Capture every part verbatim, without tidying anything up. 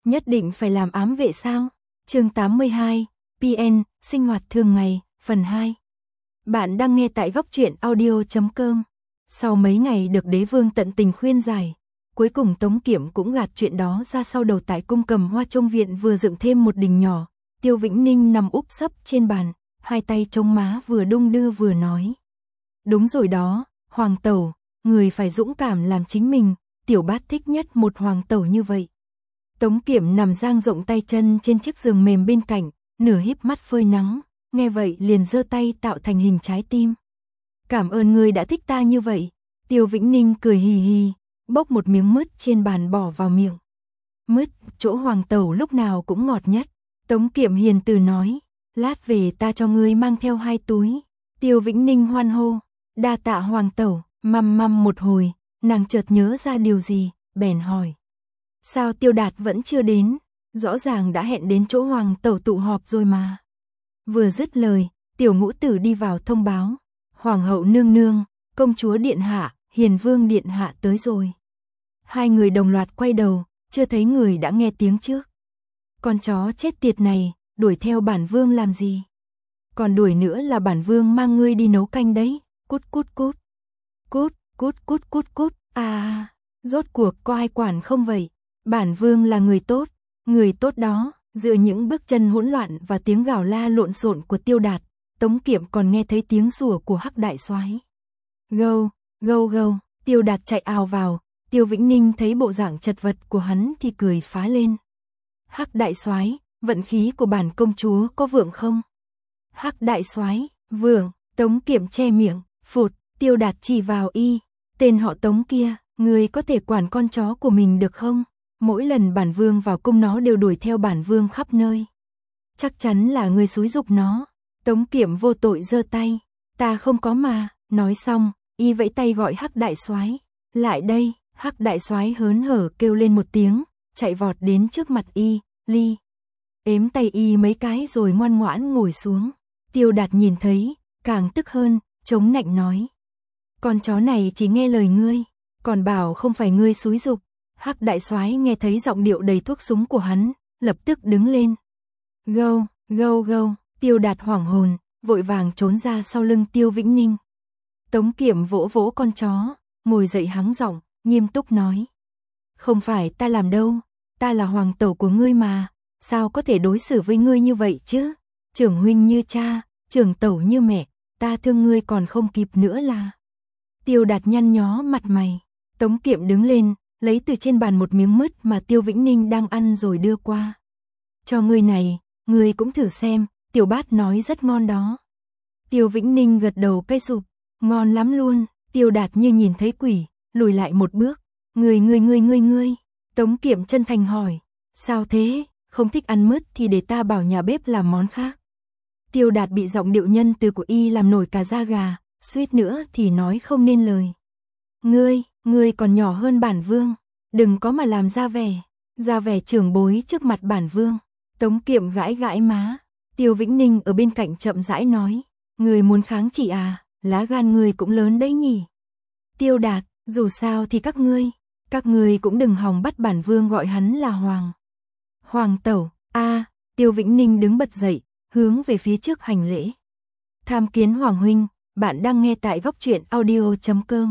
nhất định phải làm ám vệ sao? Chương tám mươi hai, pê en, sinh hoạt thường ngày, phần hai. Bạn đang nghe tại góc truyện audio chấm com. Sau mấy ngày được đế vương tận tình khuyên giải, cuối cùng Tống Kiệm cũng gạt chuyện đó ra sau đầu. Tại cung Cầm Hoa trong viện vừa dựng thêm một đình nhỏ, Tiêu Vĩnh Ninh nằm úp sấp trên bàn, hai tay chống má vừa đung đưa vừa nói. Đúng rồi đó, hoàng tẩu, người phải dũng cảm làm chính mình, tiểu bát thích nhất một hoàng tẩu như vậy. Tống Kiệm nằm dang rộng tay chân trên chiếc giường mềm bên cạnh, nửa híp mắt phơi nắng, nghe vậy liền giơ tay tạo thành hình trái tim. Cảm ơn ngươi đã thích ta như vậy. Tiêu Vĩnh Ninh cười hì hì, bốc một miếng mứt trên bàn bỏ vào miệng. Mứt, chỗ hoàng tẩu lúc nào cũng ngọt nhất. Tống Kiệm hiền từ nói, lát về ta cho ngươi mang theo hai túi. Tiêu Vĩnh Ninh hoan hô, đa tạ hoàng tẩu. Măm măm một hồi, nàng chợt nhớ ra điều gì, bèn hỏi. Sao Tiêu Đạt vẫn chưa đến? Rõ ràng đã hẹn đến chỗ hoàng tẩu tụ họp rồi mà. Vừa dứt lời, tiểu ngũ tử đi vào thông báo. Hoàng hậu nương nương, công chúa điện hạ, hiền vương điện hạ tới rồi. Hai người đồng loạt quay đầu, chưa thấy người đã nghe tiếng trước. Con chó chết tiệt này, đuổi theo bản vương làm gì? Còn đuổi nữa là bản vương mang ngươi đi nấu canh đấy. Cút cút cút. Cút, cút cút cút cút. À, rốt cuộc có ai quản không vậy? Bản vương là người tốt, người tốt đó. Giữa những bước chân hỗn loạn và tiếng gào la lộn xộn của Tiêu Đạt, Tống Kiệm còn nghe thấy tiếng sủa của Hắc đại soái. Gâu, gâu gâu, Tiêu Đạt chạy ào vào, Tiêu Vĩnh Ninh thấy bộ dạng chật vật của hắn thì cười phá lên. Hắc đại soái, vận khí của bản công chúa có vượng không? Hắc đại soái, vượng. Tống Kiệm che miệng, phụt. Tiêu Đạt chỉ vào y, tên họ Tống kia, người có thể quản con chó của mình được không? Mỗi lần bản vương vào cung nó đều đuổi theo bản vương khắp nơi. Chắc chắn là người xúi giục nó. Tống Kiệm vô tội giơ tay, ta không có mà. Nói xong, y vẫy tay gọi Hắc đại soái, lại đây. Hắc đại soái hớn hở kêu lên một tiếng, chạy vọt đến trước mặt y, ly. Ếm tay y mấy cái rồi ngoan ngoãn ngồi xuống. Tiêu Đạt nhìn thấy, càng tức hơn, chống nạnh nói. Con chó này chỉ nghe lời ngươi, còn bảo không phải ngươi xúi giục. Hắc đại soái nghe thấy giọng điệu đầy thuốc súng của hắn, lập tức đứng lên. Gâu, gâu gâu, Tiêu Đạt hoảng hồn, vội vàng trốn ra sau lưng Tiêu Vĩnh Ninh. Tống Kiệm vỗ vỗ con chó, ngồi dậy hắng giọng, nghiêm túc nói. Không phải ta làm đâu, ta là hoàng tẩu của ngươi mà, sao có thể đối xử với ngươi như vậy chứ? Trưởng huynh như cha, trưởng tẩu như mẹ, ta thương ngươi còn không kịp nữa là. Tiêu Đạt nhăn nhó mặt mày. Tống Kiệm đứng lên, lấy từ trên bàn một miếng mứt mà Tiêu Vĩnh Ninh đang ăn rồi đưa qua. Cho ngươi này, ngươi cũng thử xem, tiểu bát nói rất ngon đó. Tiêu Vĩnh Ninh gật đầu cay sụp, ngon lắm luôn. Tiêu Đạt như nhìn thấy quỷ, lùi lại một bước. Ngươi ngươi ngươi ngươi ngươi. Tống Kiệm chân thành hỏi, sao thế, không thích ăn mứt thì để ta bảo nhà bếp làm món khác. Tiêu Đạt bị giọng điệu nhân từ của y làm nổi cả da gà, suýt nữa thì nói không nên lời. Ngươi, ngươi còn nhỏ hơn bản vương, đừng có mà làm ra vẻ, ra vẻ trưởng bối trước mặt bản vương. Tống Kiệm gãi gãi má. Tiêu Vĩnh Ninh ở bên cạnh chậm rãi nói, ngươi muốn kháng chỉ à, lá gan ngươi cũng lớn đấy nhỉ. Tiêu Đạt, dù sao thì các ngươi, các ngươi cũng đừng hòng bắt bản vương gọi hắn là hoàng. Hoàng tẩu, a. Tiêu Vĩnh Ninh đứng bật dậy, hướng về phía trước hành lễ. Tham kiến hoàng huynh, bạn đang nghe tại góc truyện audio chấm com.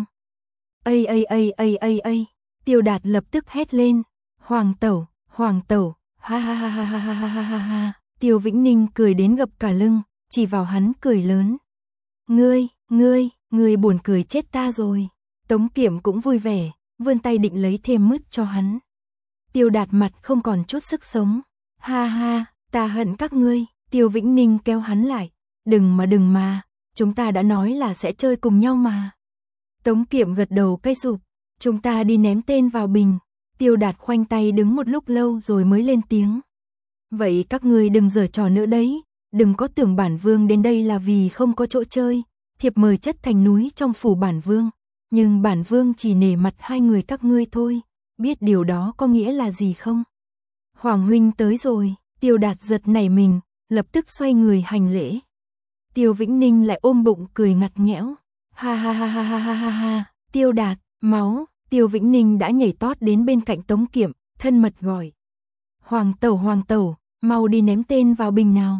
Ây ây ây ây ây ây, Tiêu Đạt lập tức hét lên, hoàng tẩu, hoàng tẩu, ha ha ha ha ha ha ha ha ha. Tiêu Vĩnh Ninh cười đến gập cả lưng, chỉ vào hắn cười lớn. Ngươi, ngươi, ngươi buồn cười chết ta rồi. Tống Kiệm cũng vui vẻ, vươn tay định lấy thêm mứt cho hắn. Tiêu Đạt mặt không còn chút sức sống. Ha ha, ta hận các ngươi. Tiêu Vĩnh Ninh kéo hắn lại. Đừng mà đừng mà, chúng ta đã nói là sẽ chơi cùng nhau mà. Tống Kiệm gật đầu cay sụp, chúng ta đi ném tên vào bình. Tiêu Đạt khoanh tay đứng một lúc lâu rồi mới lên tiếng. Vậy các ngươi đừng giở trò nữa đấy, đừng có tưởng bản vương đến đây là vì không có chỗ chơi. Thiệp mời chất thành núi trong phủ bản vương, nhưng bản vương chỉ nể mặt hai người các ngươi thôi, biết điều đó có nghĩa là gì không? Hoàng huynh tới rồi. Tiêu Đạt giật nảy mình, lập tức xoay người hành lễ. Tiêu Vĩnh Ninh lại ôm bụng cười ngặt nghẽo. Ha ha ha ha ha ha ha ha. Tiêu Đạt, máu. Tiêu Vĩnh Ninh đã nhảy tót đến bên cạnh Tống Kiệm, thân mật gọi. Hoàng tẩu hoàng tẩu, mau đi ném tên vào bình nào.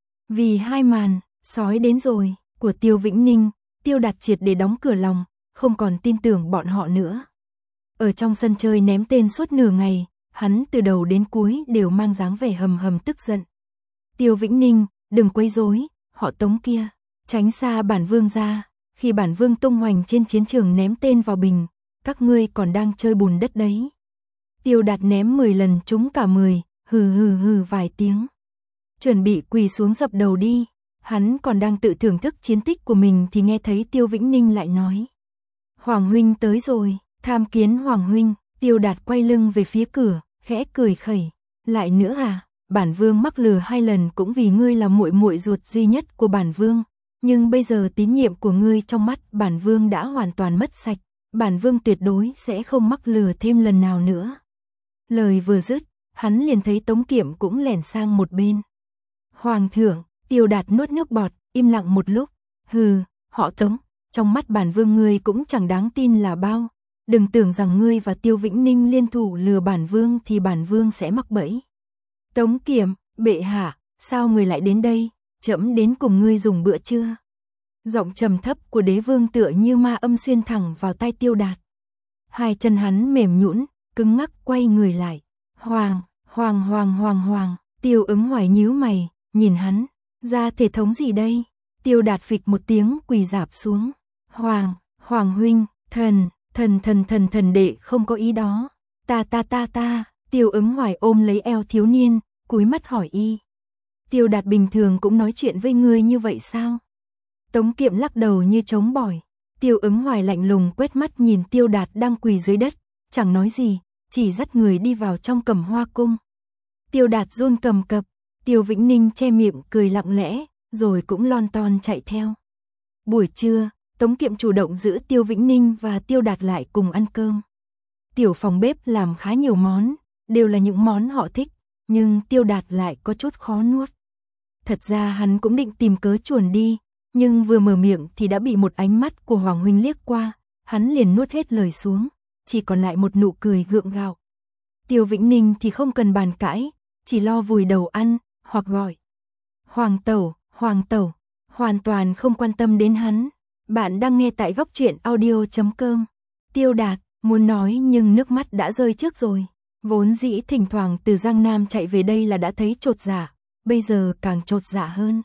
Vì hai màn, sói đến rồi, của Tiêu Vĩnh Ninh, Tiêu Đạt triệt để đóng cửa lòng, không còn tin tưởng bọn họ nữa. Ở trong sân chơi ném tên suốt nửa ngày, hắn từ đầu đến cuối đều mang dáng vẻ hầm hầm tức giận. Tiêu Vĩnh Ninh, đừng quấy rối, họ Tống kia, tránh xa bản vương ra, khi bản vương tung hoành trên chiến trường ném tên vào bình, các ngươi còn đang chơi bùn đất đấy. Tiêu Đạt ném mười lần trúng cả mười, hừ hừ hừ vài tiếng. Chuẩn bị quỳ xuống dập đầu đi, hắn còn đang tự thưởng thức chiến tích của mình thì nghe thấy Tiêu Vĩnh Ninh lại nói. Hoàng huynh tới rồi, tham kiến Hoàng huynh. Tiêu Đạt quay lưng về phía cửa, khẽ cười khẩy. Lại nữa à, bản vương mắc lừa hai lần cũng vì ngươi là muội muội ruột duy nhất của bản vương, nhưng bây giờ tín nhiệm của ngươi trong mắt bản vương đã hoàn toàn mất sạch, bản vương tuyệt đối sẽ không mắc lừa thêm lần nào nữa. Lời vừa dứt, hắn liền thấy Tống Kiệm cũng lẻn sang một bên. Hoàng thượng, Tiêu Đạt nuốt nước bọt, im lặng một lúc. Hừ, họ Tống, trong mắt bản vương ngươi cũng chẳng đáng tin là bao. Đừng tưởng rằng ngươi và Tiêu Vĩnh Ninh liên thủ lừa bản vương thì bản vương sẽ mắc bẫy. Tống Kiệm, bệ hạ, sao người lại đến đây, trẫm đến cùng ngươi dùng bữa trưa. Giọng trầm thấp của đế vương tựa như ma âm xuyên thẳng vào tai Tiêu Đạt. Hai chân hắn mềm nhũn, cứng ngắc quay người lại. Hoàng, hoàng hoàng hoàng hoàng, Tiêu Ứng Hoài nhíu mày, nhìn hắn, ra thể thống gì đây? Tiêu Đạt phịch một tiếng quỳ rạp xuống. Hoàng, hoàng huynh, thần, thần thần thần thần đệ không có ý đó. Ta ta ta ta, Tiêu Ứng Hoài ôm lấy eo thiếu niên, cúi mắt hỏi y. Tiêu Đạt bình thường cũng nói chuyện với ngươi như vậy sao? Tống Kiệm lắc đầu như trống bỏi. Tiêu Ứng Hoài lạnh lùng quét mắt nhìn Tiêu Đạt đang quỳ dưới đất, chẳng nói gì, chỉ dắt người đi vào trong Cẩm Hoa cung. Tiêu Đạt run cầm cập, Tiêu Vĩnh Ninh che miệng cười lặng lẽ, rồi cũng lon ton chạy theo. Buổi trưa, Tống Kiệm chủ động giữ Tiêu Vĩnh Ninh và Tiêu Đạt lại cùng ăn cơm. Tiểu phòng bếp làm khá nhiều món, đều là những món họ thích, nhưng Tiêu Đạt lại có chút khó nuốt. Thật ra hắn cũng định tìm cớ chuồn đi, nhưng vừa mở miệng thì đã bị một ánh mắt của Hoàng huynh liếc qua, hắn liền nuốt hết lời xuống, chỉ còn lại một nụ cười gượng gạo. Tiêu Vĩnh Ninh thì không cần bàn cãi, chỉ lo vùi đầu ăn, hoặc gọi Hoàng tẩu, Hoàng tẩu, hoàn toàn không quan tâm đến hắn. Bạn đang nghe tại góc truyện audio chấm com. Tiêu Đạt muốn nói nhưng nước mắt đã rơi trước rồi. Vốn dĩ thỉnh thoảng từ Giang Nam chạy về đây là đã thấy chột dạ, bây giờ càng chột dạ hơn.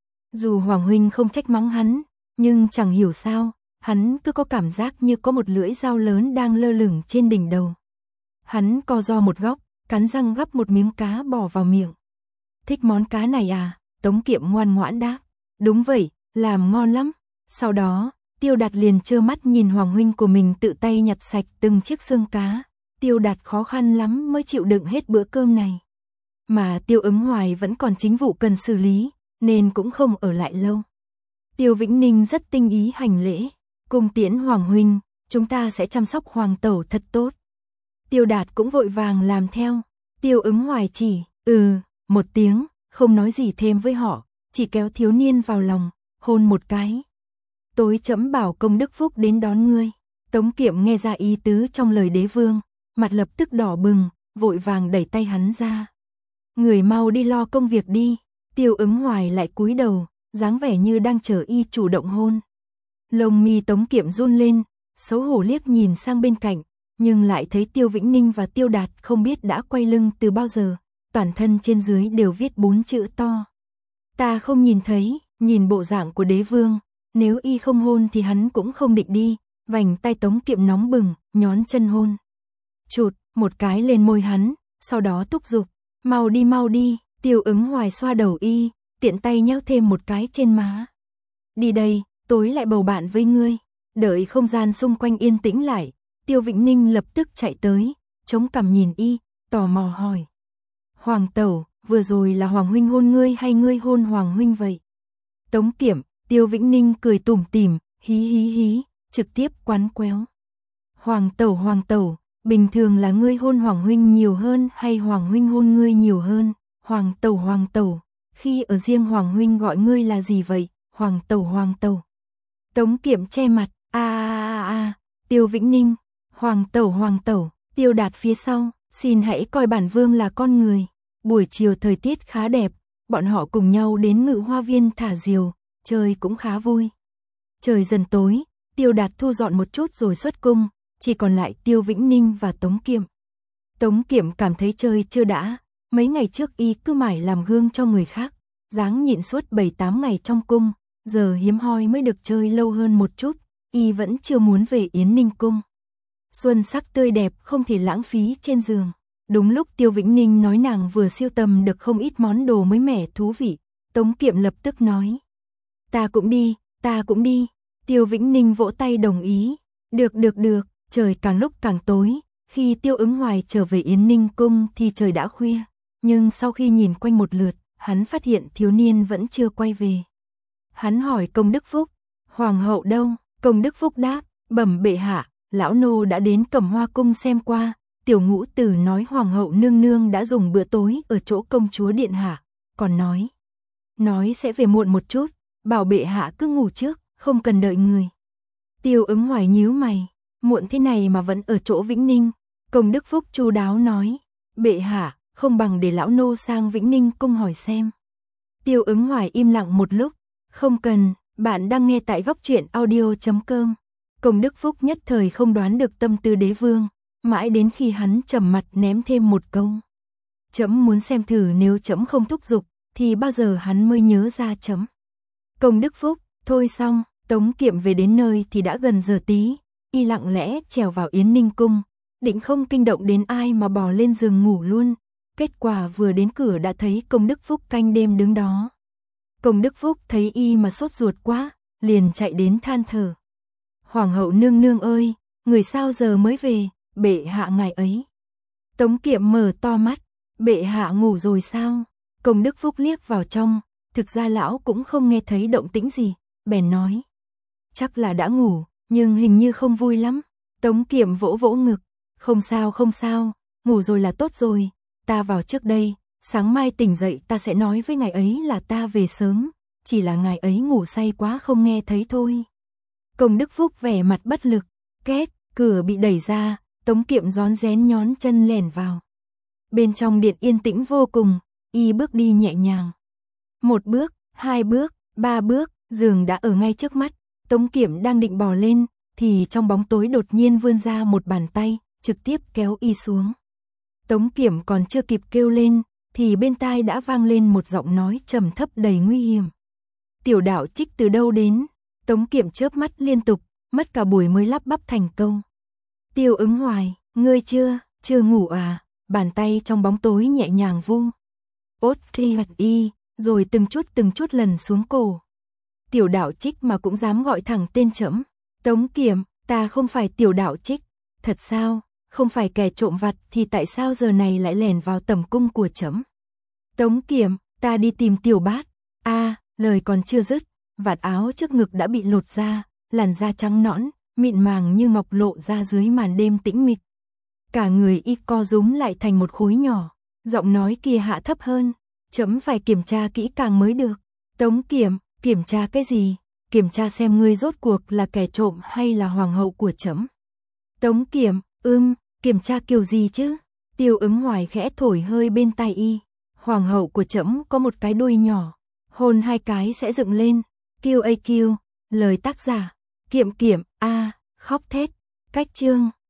Dù Hoàng huynh không trách mắng hắn, nhưng chẳng hiểu sao, hắn cứ có cảm giác như có một lưỡi dao lớn đang lơ lửng trên đỉnh đầu. Hắn co ro một góc, cắn răng gắp một miếng cá bỏ vào miệng. Thích món cá này à? Tống Kiệm ngoan ngoãn đáp. Đúng vậy, làm ngon lắm. Sau đó, Tiêu Đạt liền trơ mắt nhìn Hoàng huynh của mình tự tay nhặt sạch từng chiếc xương cá. Tiêu Đạt khó khăn lắm mới chịu đựng hết bữa cơm này. Mà Tiêu Ứng Hoài vẫn còn chính vụ cần xử lý, nên cũng không ở lại lâu. Tiêu Vĩnh Ninh rất tinh ý hành lễ. Cung tiễn Hoàng huynh, chúng ta sẽ chăm sóc Hoàng tẩu thật tốt. Tiêu Đạt cũng vội vàng làm theo. Tiêu Ứng Hoài chỉ, ừ, một tiếng, không nói gì thêm với họ, chỉ kéo thiếu niên vào lòng, hôn một cái. Tối trẫm bảo công đức phúc đến đón ngươi. Tống Kiệm nghe ra ý tứ trong lời đế vương, mặt lập tức đỏ bừng, vội vàng đẩy tay hắn ra. Người mau đi lo công việc đi. Tiêu Ứng Hoài lại cúi đầu, dáng vẻ như đang chờ y chủ động hôn. Lông mi Tống Kiệm run lên, xấu hổ liếc nhìn sang bên cạnh, nhưng lại thấy Tiêu Vĩnh Ninh và Tiêu Đạt không biết đã quay lưng từ bao giờ, toàn thân trên dưới đều viết bốn chữ to. Ta không nhìn thấy, nhìn bộ dạng của đế vương, nếu y không hôn thì hắn cũng không định đi, vành tay Tống Kiệm nóng bừng, nhón chân hôn. Chụt, một cái lên môi hắn, sau đó thúc giục, mau đi mau đi. Tiêu Ứng Hoài xoa đầu y, tiện tay nhéo thêm một cái trên má. Đi đây, tối lại bầu bạn với ngươi. Đợi không gian xung quanh yên tĩnh lại, Tiêu Vĩnh Ninh lập tức chạy tới, chống cằm nhìn y, tò mò hỏi. Hoàng tẩu, vừa rồi là Hoàng huynh hôn ngươi hay ngươi hôn Hoàng huynh vậy? Tống Kiệm, Tiêu Vĩnh Ninh cười tủm tỉm, hí hí hí, trực tiếp quán quéo. Hoàng tẩu Hoàng tẩu, bình thường là ngươi hôn Hoàng huynh nhiều hơn hay Hoàng huynh hôn ngươi nhiều hơn? Hoàng tẩu Hoàng tẩu, khi ở riêng Hoàng huynh gọi ngươi là gì vậy? Hoàng tẩu Hoàng tẩu. Tống Kiệm che mặt, a a a a, Tiêu Vĩnh Ninh, Hoàng tẩu Hoàng tẩu, Tiêu Đạt phía sau, xin hãy coi bản vương là con người. Buổi chiều thời tiết khá đẹp, bọn họ cùng nhau đến Ngự Hoa Viên thả diều, chơi cũng khá vui. Trời dần tối, Tiêu Đạt thu dọn một chút rồi xuất cung, chỉ còn lại Tiêu Vĩnh Ninh và Tống Kiệm. Tống Kiệm cảm thấy chơi chưa đã, mấy ngày trước y cứ mải làm gương cho người khác, dáng nhịn suốt bảy tám ngày trong cung, giờ hiếm hoi mới được chơi lâu hơn một chút, y vẫn chưa muốn về Yến Ninh cung. Xuân sắc tươi đẹp không thể lãng phí trên giường. Đúng lúc Tiêu Vĩnh Ninh nói nàng vừa siêu tầm được không ít món đồ mới mẻ thú vị, Tống Kiệm lập tức nói: "Ta cũng đi, ta cũng đi." Tiêu Vĩnh Ninh vỗ tay đồng ý. Được được được, trời càng lúc càng tối, khi Tiêu Ứng Hoài trở về Yến Ninh cung thì trời đã khuya, nhưng sau khi nhìn quanh một lượt, hắn phát hiện thiếu niên vẫn chưa quay về. Hắn hỏi Công Đức Phúc: "Hoàng hậu đâu?" Công Đức Phúc đáp: "Bẩm bệ hạ, lão nô đã đến Cẩm Hoa cung xem qua, Tiểu Ngũ Tử nói hoàng hậu nương nương đã dùng bữa tối ở chỗ công chúa điện hạ, còn nói nói sẽ về muộn một chút, bảo bệ hạ cứ ngủ trước, không cần đợi người." Tiêu Ứng Hoài nhíu mày: "Muộn thế này mà vẫn ở chỗ Vĩnh Ninh." Công Đức Phúc chu đáo nói: "Bệ hạ, không bằng để lão nô sang Vĩnh Ninh cung hỏi xem." Tiêu Ứng Hoài im lặng một lúc: "Không cần, bạn đang nghe tại góc truyện audio chấm com." Công Đức Phúc nhất thời không đoán được tâm tư đế vương, mãi đến khi hắn trầm mặt ném thêm một câu: "Trẫm muốn xem thử nếu trẫm không thúc giục, thì bao giờ hắn mới nhớ ra trẫm." Công Đức Phúc: "Thôi xong." Tống Kiệm về đến nơi thì đã gần giờ tí, y lặng lẽ trèo vào Yến Ninh cung, định không kinh động đến ai mà bò lên giường ngủ luôn. Kết quả vừa đến cửa đã thấy Công Đức Phúc canh đêm đứng đó. Công Đức Phúc thấy y mà sốt ruột quá, liền chạy đến than thở: "Hoàng hậu nương nương ơi, người sao giờ mới về, bệ hạ ngài ấy." Tống Kiệm mở to mắt: "Bệ hạ ngủ rồi sao?" Công Đức Phúc liếc vào trong, thực ra lão cũng không nghe thấy động tĩnh gì, bèn nói: "Chắc là đã ngủ, nhưng hình như không vui lắm." Tống Kiệm vỗ vỗ ngực: "Không sao không sao, ngủ rồi là tốt rồi, ta vào trước đây, sáng mai tỉnh dậy ta sẽ nói với ngài ấy là ta về sớm, chỉ là ngài ấy ngủ say quá không nghe thấy thôi." Công Đức Phúc vẻ mặt bất lực, két, cửa bị đẩy ra, Tống Kiệm rón rén nhón chân lẻn vào. Bên trong điện yên tĩnh vô cùng, y bước đi nhẹ nhàng. Một bước, hai bước, ba bước, giường đã ở ngay trước mắt, Tống Kiệm đang định bò lên, thì trong bóng tối đột nhiên vươn ra một bàn tay, trực tiếp kéo y xuống. Tống Kiệm còn chưa kịp kêu lên, thì bên tai đã vang lên một giọng nói trầm thấp đầy nguy hiểm: "Tiểu đạo Trích từ đâu đến?" Tống Kiệm chớp mắt liên tục, mất cả buổi mới lắp bắp thành câu: "Tiêu Ứng Hoài, ngươi chưa, chưa ngủ à?" Bàn tay trong bóng tối nhẹ nhàng vu ốt thi hật y, rồi từng chút từng chút lần xuống cổ. "Tiểu đạo Trích mà cũng dám gọi thẳng tên trẫm." "Tống Kiệm, ta không phải tiểu đạo Trích." "Thật sao? Không phải kẻ trộm vặt thì tại sao giờ này lại lẻn vào tẩm cung của trẫm?" "Tống Kiệm, ta đi tìm Tiểu Bát." A, à, lời còn chưa dứt, vạt áo trước ngực đã bị lột ra, làn da trắng nõn, mịn màng như ngọc lộ ra dưới màn đêm tĩnh mịch. Cả người y co rúm lại thành một khối nhỏ, giọng nói kia hạ thấp hơn: "Trẫm phải kiểm tra kỹ càng mới được." "Tống Kiệm, kiểm tra cái gì?" "Kiểm tra xem ngươi rốt cuộc là kẻ trộm hay là hoàng hậu của trẫm." "Tống Kiệm, ưm, kiểm tra kiểu gì chứ?" Tiêu Ứng Hoài khẽ thổi hơi bên tai y: "Hoàng hậu của trẫm có một cái đuôi nhỏ, hôn hai cái sẽ dựng lên." Kiêu a kiêu, lời tác giả: Kiệm Kiệm, a, khóc thét. Cách chương